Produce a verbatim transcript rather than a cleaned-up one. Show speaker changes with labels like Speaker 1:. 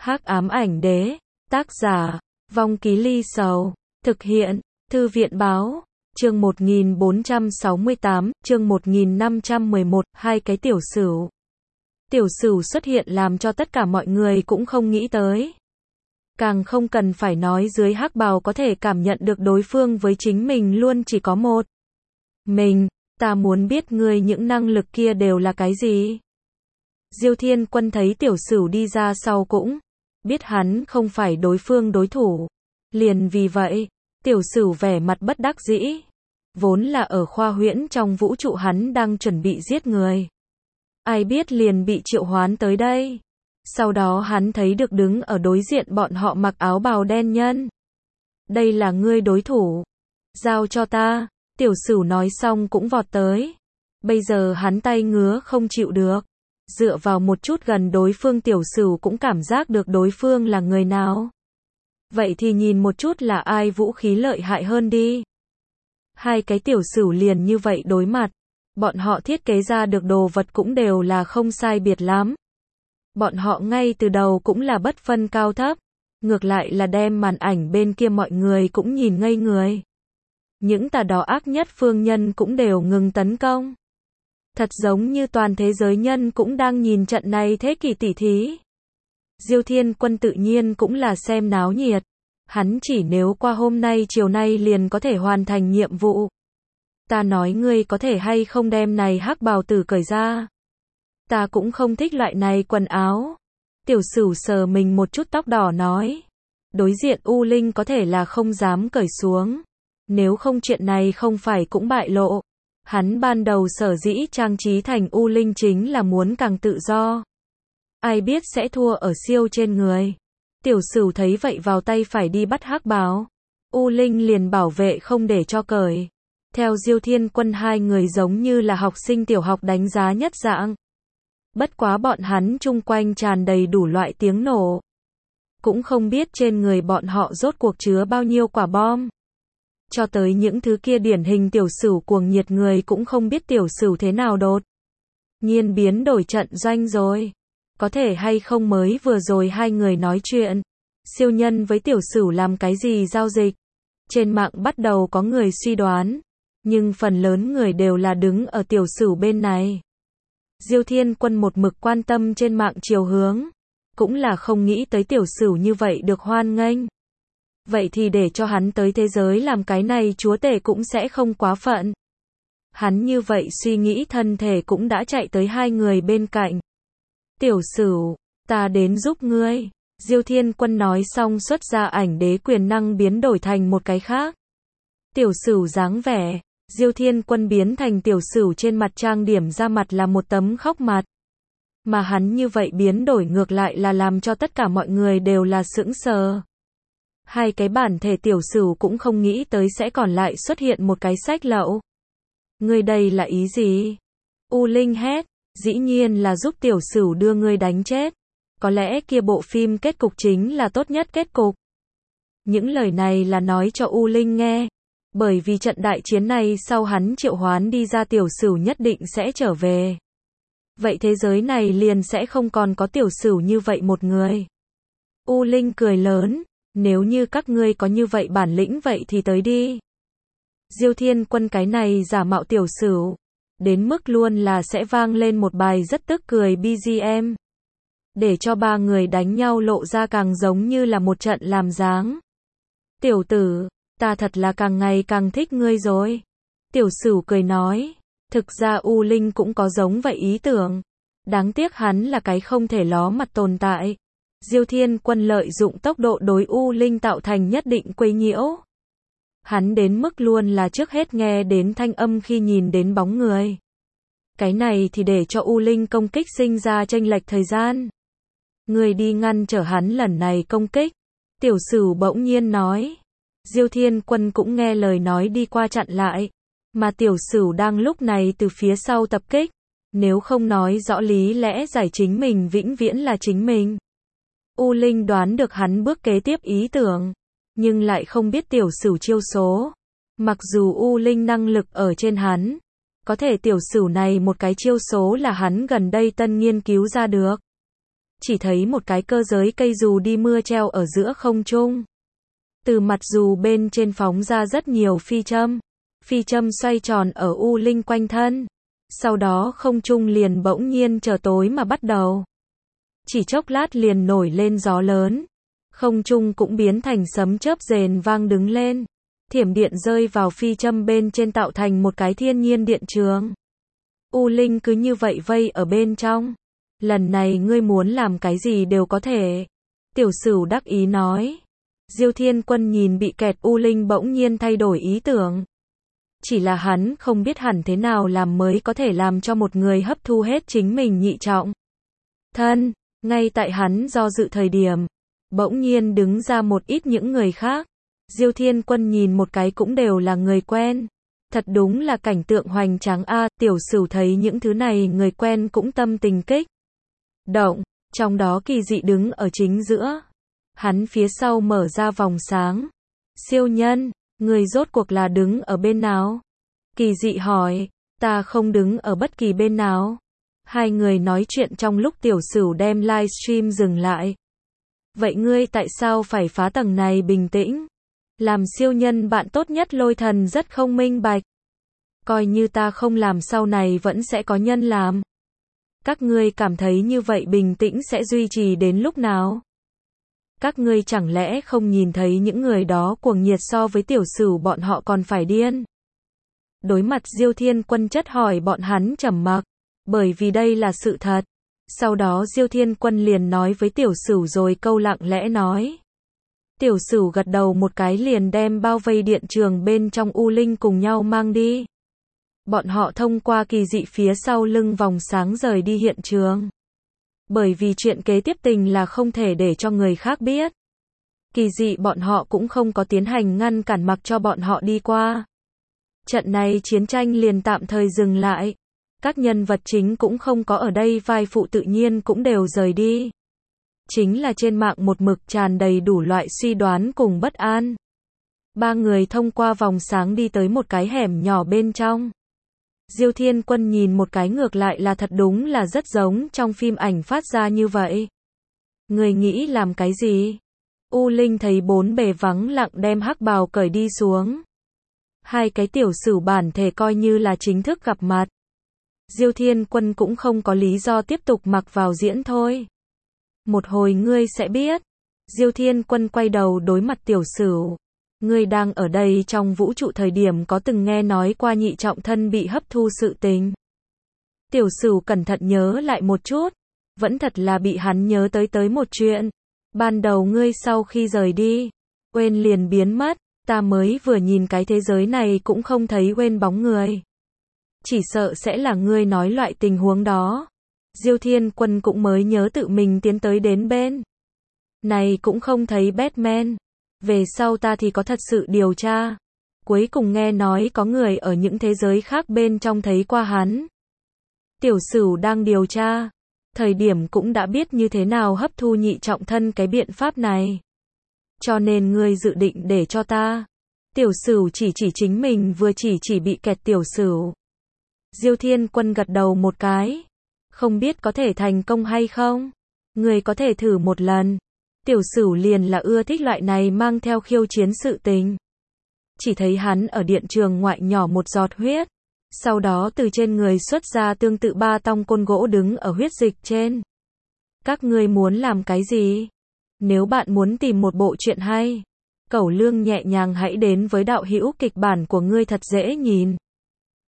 Speaker 1: Hắc ám ảnh đế, tác giả, Vong Ký Ly Sầu, thực hiện, Thư viện báo, chương một nghìn bốn trăm sáu mươi tám, chương một nghìn năm trăm mười một, hai cái tiểu sửu. Tiểu sửu xuất hiện làm cho tất cả mọi người cũng không nghĩ tới. Càng không cần phải nói dưới hắc bào có thể cảm nhận được đối phương với chính mình luôn chỉ có một. Mình, ta muốn biết ngươi những năng lực kia đều là cái gì? Diêu Thiên Quân thấy tiểu sửu đi ra sau cũng biết hắn không phải đối phương đối thủ. Liền vì vậy, tiểu sửu vẻ mặt bất đắc dĩ. Vốn là ở khoa huyễn trong vũ trụ hắn đang chuẩn bị giết người. Ai biết liền bị triệu hoán tới đây. Sau đó hắn thấy được đứng ở đối diện bọn họ mặc áo bào đen nhân. Đây là ngươi đối thủ. Giao cho ta, tiểu sửu nói xong cũng vọt tới. Bây giờ hắn tay ngứa không chịu được. Dựa vào một chút gần đối phương tiểu sửu cũng cảm giác được đối phương là người nào. Vậy thì nhìn một chút là ai vũ khí lợi hại hơn đi. Hai cái tiểu sửu liền như vậy đối mặt. Bọn họ thiết kế ra được đồ vật cũng đều là không sai biệt lắm. Bọn họ ngay từ đầu cũng là bất phân cao thấp. Ngược lại là đem màn ảnh bên kia mọi người cũng nhìn ngây người. Những tà đó ác nhất phương nhân cũng đều ngừng tấn công. Thật giống như toàn thế giới nhân cũng đang nhìn trận này thế kỷ tỉ thí. Diêu Thiên Quân tự nhiên cũng là xem náo nhiệt. Hắn chỉ nếu qua hôm nay chiều nay liền có thể hoàn thành nhiệm vụ. Ta nói ngươi có thể hay không đem này hắc bào tử cởi ra. Ta cũng không thích loại này quần áo. Tiểu sửu sờ mình một chút tóc đỏ nói. Đối diện U Linh có thể là không dám cởi xuống. Nếu không chuyện này không phải cũng bại lộ. Hắn ban đầu sở dĩ trang trí thành U Linh chính là muốn càng tự do. Ai biết sẽ thua ở siêu trên người. Tiểu sửu thấy vậy vào tay phải đi bắt hắc bào. U Linh liền bảo vệ không để cho cởi. Theo Diêu Thiên Quân hai người giống như là học sinh tiểu học đánh giá nhất dạng. Bất quá bọn hắn chung quanh tràn đầy đủ loại tiếng nổ. Cũng không biết trên người bọn họ rốt cuộc chứa bao nhiêu quả bom. Cho tới những thứ kia điển hình tiểu sửu cuồng nhiệt người cũng không biết tiểu sửu thế nào đột nhiên biến đổi trận doanh rồi. Có thể hay không mới vừa rồi hai người nói chuyện. Siêu nhân với tiểu sửu làm cái gì giao dịch. Trên mạng bắt đầu có người suy đoán. Nhưng phần lớn người đều là đứng ở tiểu sửu bên này. Diêu Thiên Quân một mực quan tâm trên mạng chiều hướng. Cũng là không nghĩ tới tiểu sửu như vậy được hoan nghênh. Vậy thì để cho hắn tới thế giới làm cái này chúa tể cũng sẽ không quá phận. Hắn như vậy suy nghĩ thân thể cũng đã chạy tới hai người bên cạnh. Tiểu sửu, ta đến giúp ngươi. Diêu Thiên Quân nói xong xuất ra ảnh đế quyền năng biến đổi thành một cái khác. Tiểu sửu dáng vẻ. Diêu Thiên Quân biến thành tiểu sửu trên mặt trang điểm ra mặt là một tấm khóc mặt. Mà hắn như vậy biến đổi ngược lại là làm cho tất cả mọi người đều là sững sờ. Hai cái bản thể tiểu sửu cũng không nghĩ tới sẽ còn lại xuất hiện một cái sách lậu. Ngươi đây là ý gì? U Linh hét, dĩ nhiên là giúp tiểu sửu đưa ngươi đánh chết. Có lẽ kia bộ phim kết cục chính là tốt nhất kết cục. Những lời này là nói cho U Linh nghe. Bởi vì trận đại chiến này sau hắn triệu hoán đi ra tiểu sửu nhất định sẽ trở về. Vậy thế giới này liền sẽ không còn có tiểu sửu như vậy một người. U Linh cười lớn. Nếu như các ngươi có như vậy bản lĩnh vậy thì tới đi. Diêu Thiên Quân cái này giả mạo tiểu sửu. Đến mức luôn là sẽ vang lên một bài rất tức cười bê giê em. Để cho ba người đánh nhau lộ ra càng giống như là một trận làm dáng. Tiểu tử, ta thật là càng ngày càng thích ngươi rồi. Tiểu sửu cười nói. Thực ra U Linh cũng có giống vậy ý tưởng. Đáng tiếc hắn là cái không thể ló mặt tồn tại. Diêu Thiên Quân lợi dụng tốc độ đối U Linh tạo thành nhất định quấy nhiễu. Hắn đến mức luôn là trước hết nghe đến thanh âm khi nhìn đến bóng người. Cái này thì để cho U Linh công kích sinh ra chênh lệch thời gian. Người đi ngăn trở hắn lần này công kích. Tiểu sửu bỗng nhiên nói. Diêu Thiên Quân cũng nghe lời nói đi qua chặn lại. Mà tiểu sửu đang lúc này từ phía sau tập kích. Nếu không nói rõ lý lẽ giải chính mình vĩnh viễn là chính mình. U Linh đoán được hắn bước kế tiếp ý tưởng, nhưng lại không biết tiểu sửu chiêu số. Mặc dù U Linh năng lực ở trên hắn, có thể tiểu sửu này một cái chiêu số là hắn gần đây tân nghiên cứu ra được. chỉ thấy một cái cơ giới cây dù đi mưa treo ở giữa không trung. Từ mặt dù bên trên phóng ra rất nhiều phi châm. Phi châm xoay tròn ở U Linh quanh thân. Sau đó không trung liền bỗng nhiên trở tối mà bắt đầu. Chỉ chốc lát liền nổi lên gió lớn. Không trung cũng biến thành sấm chớp rền vang đứng lên. Thiểm điện rơi vào phi châm bên trên tạo thành một cái thiên nhiên điện trường. U Linh cứ như vậy vây ở bên trong. Lần này ngươi muốn làm cái gì đều có thể. Tiểu Sửu đắc ý nói. Diêu Thiên Quân nhìn bị kẹt U Linh bỗng nhiên thay đổi ý tưởng. Chỉ là hắn không biết hẳn thế nào làm mới có thể làm cho một người hấp thu hết chính mình nhị trọng thân. Ngay tại hắn do dự thời điểm, bỗng nhiên đứng ra một ít những người khác. Diêu Thiên Quân nhìn một cái cũng đều là người quen. Thật đúng là cảnh tượng hoành tráng a. Tiểu Sửu thấy những thứ này người quen cũng tâm tình kích động. Trong đó Kỳ Dị đứng ở chính giữa. Hắn phía sau mở ra vòng sáng. Siêu nhân, người rốt cuộc là đứng ở bên nào? Kỳ Dị hỏi. Ta không đứng ở bất kỳ bên nào. Hai người nói chuyện trong lúc Tiểu Sửu đem livestream dừng lại. Vậy ngươi tại sao phải phá tầng này? Bình tĩnh. Làm siêu nhân bạn tốt nhất Lôi Thần rất không minh bạch. Coi như ta không làm sau này vẫn sẽ có nhân làm. Các ngươi cảm thấy như vậy bình tĩnh sẽ duy trì đến lúc nào? Các ngươi chẳng lẽ không nhìn thấy những người đó cuồng nhiệt so với Tiểu Sửu bọn họ còn phải điên? Đối mặt Diêu Thiên Quân chất hỏi bọn hắn trầm mặc, bởi vì đây là sự thật. Sau đó Diêu Thiên Quân liền nói với Tiểu Sửu rồi câu lặng lẽ nói. Tiểu Sửu gật đầu một cái liền đem bao vây điện trường bên trong U Linh cùng nhau mang đi. Bọn họ thông qua Kỳ Dị phía sau lưng vòng sáng rời đi hiện trường. Bởi vì chuyện kế tiếp tình là không thể để cho người khác biết. Kỳ Dị bọn họ cũng không có tiến hành ngăn cản mặc cho bọn họ đi qua. Trận này chiến tranh liền tạm thời dừng lại. Các nhân vật chính cũng không có ở đây, vai phụ tự nhiên cũng đều rời đi. Chính là trên mạng một mực tràn đầy đủ loại suy đoán cùng bất an. Ba người thông qua vòng sáng đi tới một cái hẻm nhỏ bên trong. Diêu Thiên Quân nhìn một cái ngược lại là thật đúng là rất giống trong phim ảnh phát ra như vậy. Người nghĩ làm cái gì? U Linh thấy bốn bề vắng lặng đem hắc bào cởi đi xuống. Hai cái Tiểu Sửu bản thể coi như là chính thức gặp mặt. Diêu Thiên Quân cũng không có lý do tiếp tục mặc vào diễn thôi. Một hồi ngươi sẽ biết. Diêu Thiên Quân quay đầu đối mặt Tiểu Sửu. Ngươi đang ở đây trong vũ trụ thời điểm có từng nghe nói qua nhị trọng thân bị hấp thu sự tình. Tiểu Sửu cẩn thận nhớ lại một chút. Vẫn thật là bị hắn nhớ tới tới một chuyện. Ban đầu ngươi sau khi rời đi, Uyên liền biến mất. Ta mới vừa nhìn cái thế giới này cũng không thấy Uyên bóng người. Chỉ sợ sẽ là ngươi nói loại tình huống đó. Diêu Thiên Quân cũng mới nhớ tự mình tiến tới đến bên này cũng không thấy Batman. Về sau ta thì có thật sự điều tra. Cuối cùng nghe nói có người ở những thế giới khác bên trong thấy qua hắn. Tiểu Sửu đang điều tra. Thời điểm cũng đã biết như thế nào hấp thu nhị trọng thân cái biện pháp này. Cho nên ngươi dự định để cho ta. Tiểu Sửu chỉ chỉ chính mình vừa chỉ chỉ bị kẹt Tiểu Sửu. Diêu Thiên Quân gật đầu một cái. Không biết có thể thành công hay không? Người có thể thử một lần. Tiểu Sửu liền là ưa thích loại này mang theo khiêu chiến sự tình. Chỉ thấy hắn ở điện trường ngoại nhỏ một giọt huyết. Sau đó từ trên người xuất ra tương tự ba tong côn gỗ đứng ở huyết dịch trên. Các ngươi muốn làm cái gì? Nếu bạn muốn tìm một bộ truyện hay, Cẩu Lương nhẹ nhàng hãy đến với đạo hữu kịch bản của ngươi thật dễ nhìn.